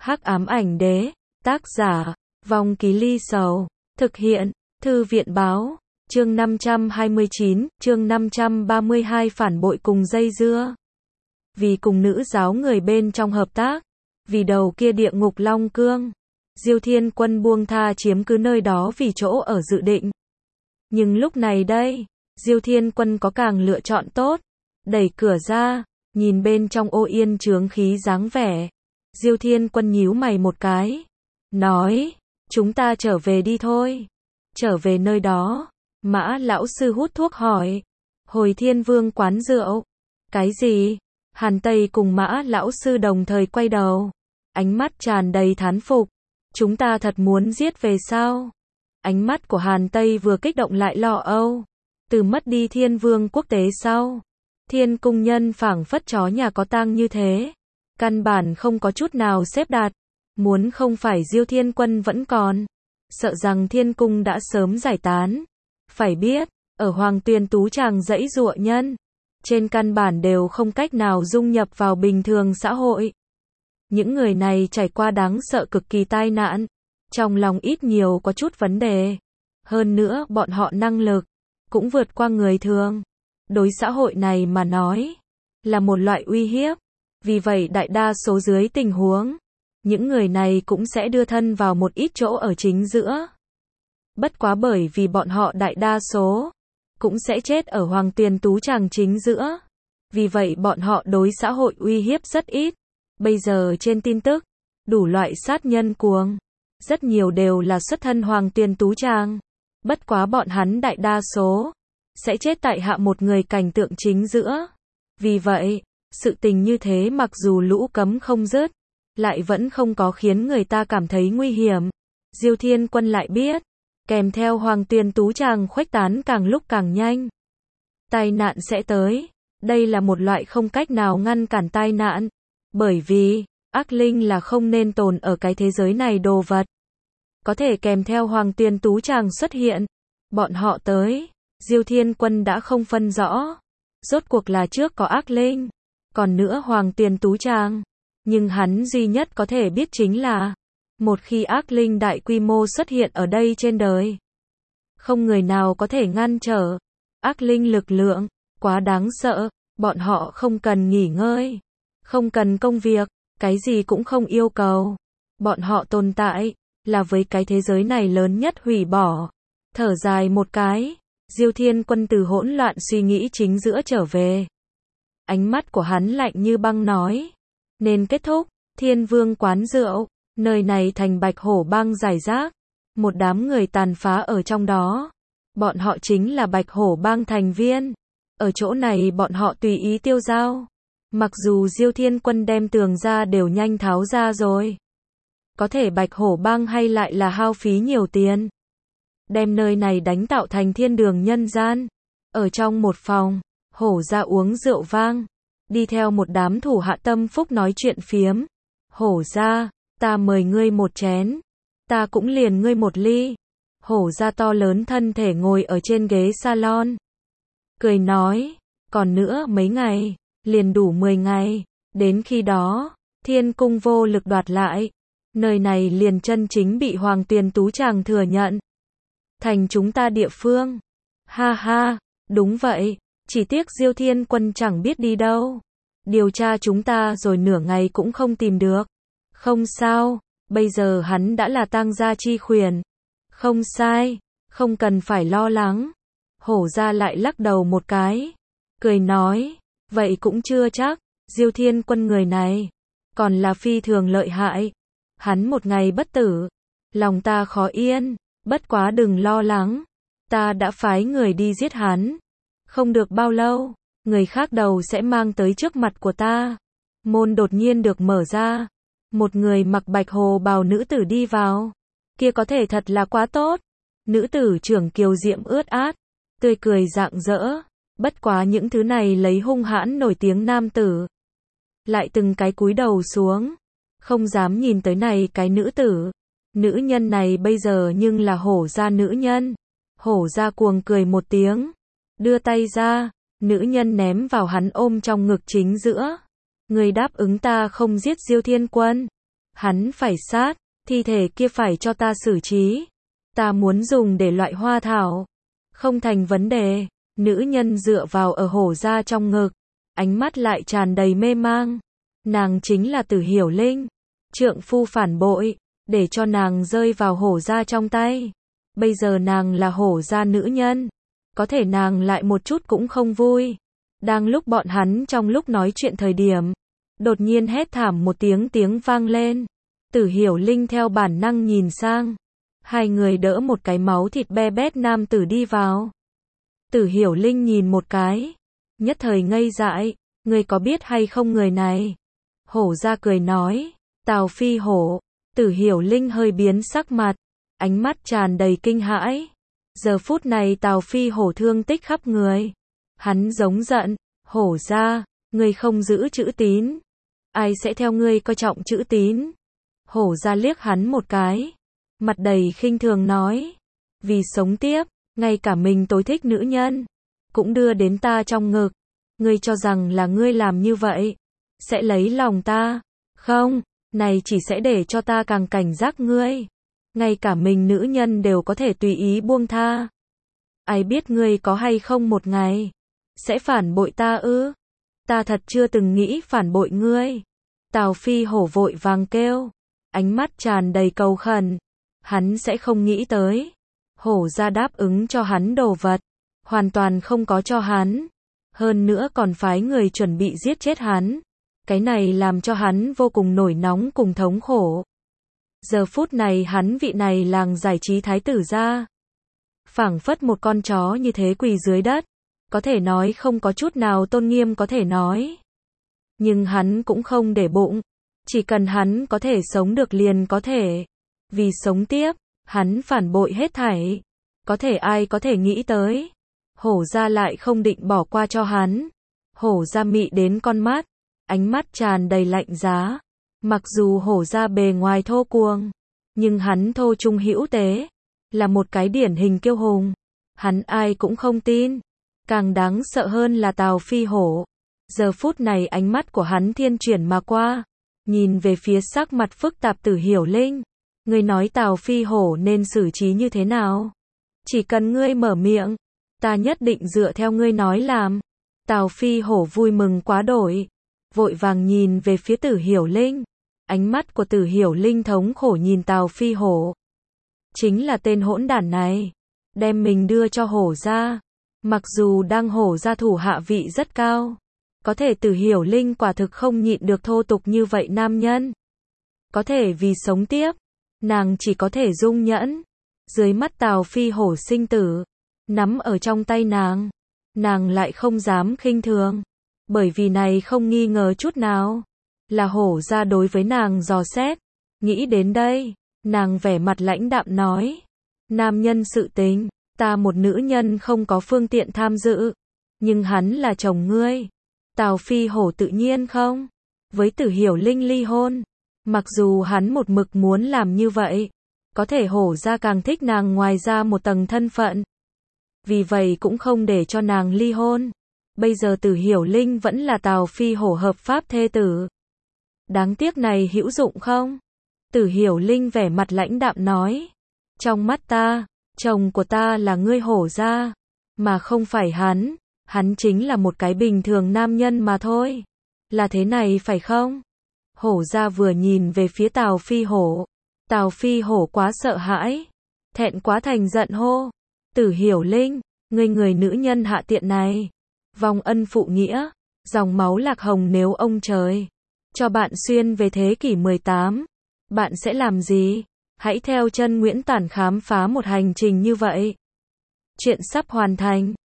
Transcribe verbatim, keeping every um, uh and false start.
Hắc ám ảnh đế, tác giả, Vong Ký Ly Sầu, thực hiện, Thư viện báo, chương năm trăm hai mươi chín, chương năm trăm ba mươi hai phản bội cùng dây dưa. Vì cùng nữ giáo người bên trong hợp tác, vì đầu kia địa ngục Long Cương, Diêu Thiên Quân buông tha chiếm cứ nơi đó vì chỗ ở dự định. Nhưng lúc này đây, Diêu Thiên Quân có càng lựa chọn tốt, đẩy cửa ra, nhìn bên trong ô yên chướng khí dáng vẻ. Diêu Thiên Quân nhíu mày một cái, nói, chúng ta trở về đi thôi. Trở về nơi đó, Mã lão sư hút thuốc hỏi, hồi Thiên Vương quán rượu. Cái gì? Hàn Tây cùng Mã lão sư đồng thời quay đầu, ánh mắt tràn đầy thán phục. Chúng ta thật muốn giết về sao? Ánh mắt của Hàn Tây vừa kích động lại lo âu. Từ mất đi Thiên Vương quốc tế sau, Thiên cung nhân phảng phất chó nhà có tang như thế, căn bản không có chút nào xếp đặt. Muốn không phải Diêu Thiên Quân vẫn còn, sợ rằng Thiên cung đã sớm giải tán. Phải biết, ở Hoàng Tuyền Tú Tràng dãy dụa nhân, trên căn bản đều không cách nào dung nhập vào bình thường xã hội. Những người này trải qua đáng sợ cực kỳ tai nạn, trong lòng ít nhiều có chút vấn đề. Hơn nữa bọn họ năng lực cũng vượt qua người thường, đối xã hội này mà nói là một loại uy hiếp. Vì vậy đại đa số dưới tình huống, những người này cũng sẽ đưa thân vào một ít chỗ ở chính giữa. Bất quá bởi vì bọn họ đại đa số cũng sẽ chết ở Hoàng Tuyền Tú Tràng chính giữa. Vì vậy bọn họ đối xã hội uy hiếp rất ít. Bây giờ trên tin tức, đủ loại sát nhân cuồng, rất nhiều đều là xuất thân Hoàng Tuyền Tú Tràng. Bất quá bọn hắn đại đa số sẽ chết tại hạ một người cảnh tượng chính giữa. Vì vậy, sự tình như thế mặc dù lũ cấm không dứt, lại vẫn không có khiến người ta cảm thấy nguy hiểm. Diêu Thiên Quân lại biết, kèm theo Hoàng Tuyền Tú Tràng khuếch tán càng lúc càng nhanh, tai nạn sẽ tới. Đây là một loại không cách nào ngăn cản tai nạn, bởi vì ác linh là không nên tồn ở cái thế giới này đồ vật. Có thể kèm theo Hoàng Tuyền Tú Tràng xuất hiện, bọn họ tới, Diêu Thiên Quân đã không phân rõ, rốt cuộc là trước có ác linh, còn nữa Hoàng Tuyền Tú Tràng. Nhưng hắn duy nhất có thể biết chính là, một khi ác linh đại quy mô xuất hiện ở đây trên đời, không người nào có thể ngăn trở. Ác linh lực lượng quá đáng sợ, bọn họ không cần nghỉ ngơi, không cần công việc, cái gì cũng không yêu cầu. Bọn họ tồn tại là với cái thế giới này lớn nhất hủy bỏ. Thở dài một cái, Diêu Thiên Quân từ hỗn loạn suy nghĩ chính giữa trở về. Ánh mắt của hắn lạnh như băng nói, nên kết thúc. Thiên Vương quán rượu, nơi này thành Bạch Hổ bang giải rác, một đám người tàn phá ở trong đó. Bọn họ chính là Bạch Hổ bang thành viên. Ở chỗ này bọn họ tùy ý tiêu dao. Mặc dù Diêu Thiên Quân đem tường ra đều nhanh tháo ra rồi, có thể Bạch Hổ bang hay lại là hao phí nhiều tiền, đem nơi này đánh tạo thành thiên đường nhân gian. Ở trong một phòng, Hổ ra uống rượu vang, đi theo một đám thủ hạ tâm phúc nói chuyện phiếm. Hổ ra, ta mời ngươi một chén, ta cũng liền ngươi một ly. Hổ ra to lớn thân thể ngồi ở trên ghế salon, cười nói, còn nữa mấy ngày, liền đủ mười ngày, đến khi đó, Thiên cung vô lực đoạt lại, nơi này liền chân chính bị Hoàng Tuyền Tú Tràng thừa nhận, thành chúng ta địa phương. Ha ha, đúng vậy, chỉ tiếc Diêu Thiên Quân chẳng biết đi đâu, điều tra chúng ta rồi nửa ngày cũng không tìm được. Không sao, bây giờ hắn đã là tang gia chi khuyển. Không sai, không cần phải lo lắng. Hổ ra lại lắc đầu một cái, cười nói, vậy cũng chưa chắc. Diêu Thiên Quân người này còn là phi thường lợi hại, hắn một ngày bất tử, lòng ta khó yên. Bất quá đừng lo lắng, ta đã phái người đi giết hắn. Không được bao lâu, người khác đầu sẽ mang tới trước mặt của ta. Môn đột nhiên được mở ra, một người mặc bạch hồ bào nữ tử đi vào. Kia có thể thật là quá tốt. Nữ tử trưởng kiều diễm ướt át, tươi cười rạng rỡ. Bất quá những thứ này lấy hung hãn nổi tiếng nam tử, lại từng cái cúi đầu xuống, không dám nhìn tới này cái nữ tử. Nữ nhân này bây giờ nhưng là Hổ gia nữ nhân. Hổ gia cuồng cười một tiếng, đưa tay ra, nữ nhân ném vào hắn ôm trong ngực chính giữa. Người đáp ứng ta không giết Diêu Thiên Quân. Hắn phải sát, thi thể kia phải cho ta xử trí. Ta muốn dùng để loại hoa thảo. Không thành vấn đề. Nữ nhân dựa vào ở hổ ra trong ngực. Ánh mắt lại tràn đầy mê mang. Nàng chính là Tử Hiểu Linh. Trượng phu phản bội, để cho nàng rơi vào hổ ra trong tay. Bây giờ nàng là hổ ra nữ nhân. Có thể nàng lại một chút cũng không vui. Đang lúc bọn hắn trong lúc nói chuyện thời điểm, đột nhiên hét thảm một tiếng tiếng vang lên. Tử Hiểu Linh theo bản năng nhìn sang. Hai người đỡ một cái máu thịt be bét nam tử đi vào. Tử Hiểu Linh nhìn một cái, nhất thời ngây dại, ngươi có biết hay không người này? Hổ ra cười nói, Tào Phi Hổ. Tử Hiểu Linh hơi biến sắc mặt, ánh mắt tràn đầy kinh hãi. Giờ phút này Tào Phi Hổ thương tích khắp người. Hắn giống giận, hổ ra, ngươi không giữ chữ tín. Ai sẽ theo ngươi coi trọng chữ tín? Hổ ra liếc hắn một cái, mặt đầy khinh thường nói, vì sống tiếp, ngay cả mình tối thích nữ nhân, cũng đưa đến ta trong ngực. Ngươi cho rằng là ngươi làm như vậy, sẽ lấy lòng ta? Không, này chỉ sẽ để cho ta càng cảnh giác ngươi. Ngay cả mình nữ nhân đều có thể tùy ý buông tha. Ai biết ngươi có hay không một ngày sẽ phản bội ta ư? Ta thật chưa từng nghĩ phản bội ngươi. Tào Phi Hổ vội vàng kêu, ánh mắt tràn đầy cầu khẩn. Hắn sẽ không nghĩ tới. Hổ ra đáp ứng cho hắn đồ vật, hoàn toàn không có cho hắn. Hơn nữa còn phái người chuẩn bị giết chết hắn. Cái này làm cho hắn vô cùng nổi nóng cùng thống khổ. Giờ phút này hắn vị này làng giải trí thái tử ra, phảng phất một con chó như thế quỳ dưới đất. Có thể nói không có chút nào tôn nghiêm có thể nói. Nhưng hắn cũng không để bụng. Chỉ cần hắn có thể sống được liền có thể. Vì sống tiếp, hắn phản bội hết thảy. Có thể ai có thể nghĩ tới. Hổ ra lại không định bỏ qua cho hắn. Hổ ra mị đến con mắt, ánh mắt tràn đầy lạnh giá. Mặc dù hổ ra bề ngoài thô cuồng, nhưng hắn thô trung hữu tế, là một cái điển hình kiêu hùng. Hắn ai cũng không tin. Càng đáng sợ hơn là Tào Phi Hổ. Giờ phút này ánh mắt của hắn thiên chuyển mà qua, nhìn về phía sắc mặt phức tạp Tử Hiểu Linh. Ngươi nói Tào Phi Hổ nên xử trí như thế nào? Chỉ cần ngươi mở miệng, ta nhất định dựa theo ngươi nói làm. Tào Phi Hổ vui mừng quá đổi, vội vàng nhìn về phía Tử Hiểu Linh. Ánh mắt của Tử Hiểu Linh thống khổ nhìn Tào Phi Hổ. Chính là tên hỗn đản này, đem mình đưa cho hổ ra. Mặc dù đang hổ ra thủ hạ vị rất cao, có thể Tử Hiểu Linh quả thực không nhịn được thô tục như vậy nam nhân. Có thể vì sống tiếp, nàng chỉ có thể dung nhẫn. Dưới mắt Tào Phi Hổ sinh tử, nắm ở trong tay nàng, nàng lại không dám khinh thường. Bởi vì này không nghi ngờ chút nào, là hổ ra đối với nàng dò xét. Nghĩ đến đây, nàng vẻ mặt lãnh đạm nói, nam nhân sự tình, ta một nữ nhân không có phương tiện tham dự. Nhưng hắn là chồng ngươi. Tào Phi Hổ tự nhiên không với Tử Hiểu Linh ly hôn. Mặc dù hắn một mực muốn làm như vậy, có thể hổ ra càng thích nàng ngoài ra một tầng thân phận. Vì vậy cũng không để cho nàng ly hôn. Bây giờ Tử Hiểu Linh vẫn là Tào Phi Hổ hợp pháp thê tử. Đáng tiếc này hữu dụng không? Tử Hiểu Linh vẻ mặt lãnh đạm nói, trong mắt ta, chồng của ta là ngươi hổ ra, mà không phải hắn. Hắn chính là một cái bình thường nam nhân mà thôi. Là thế này phải không? Hổ ra vừa nhìn về phía Tào Phi Hổ. Tào Phi Hổ quá sợ hãi, thẹn quá thành giận hô, Tử Hiểu Linh, ngươi người nữ nhân hạ tiện này, vong ân phụ nghĩa, dòng máu lạc hồng, nếu ông trời cho bạn xuyên về thế kỷ mười tám, bạn sẽ làm gì? Hãy theo chân Nguyễn Tản khám phá một hành trình như vậy. Chuyện sắp hoàn thành.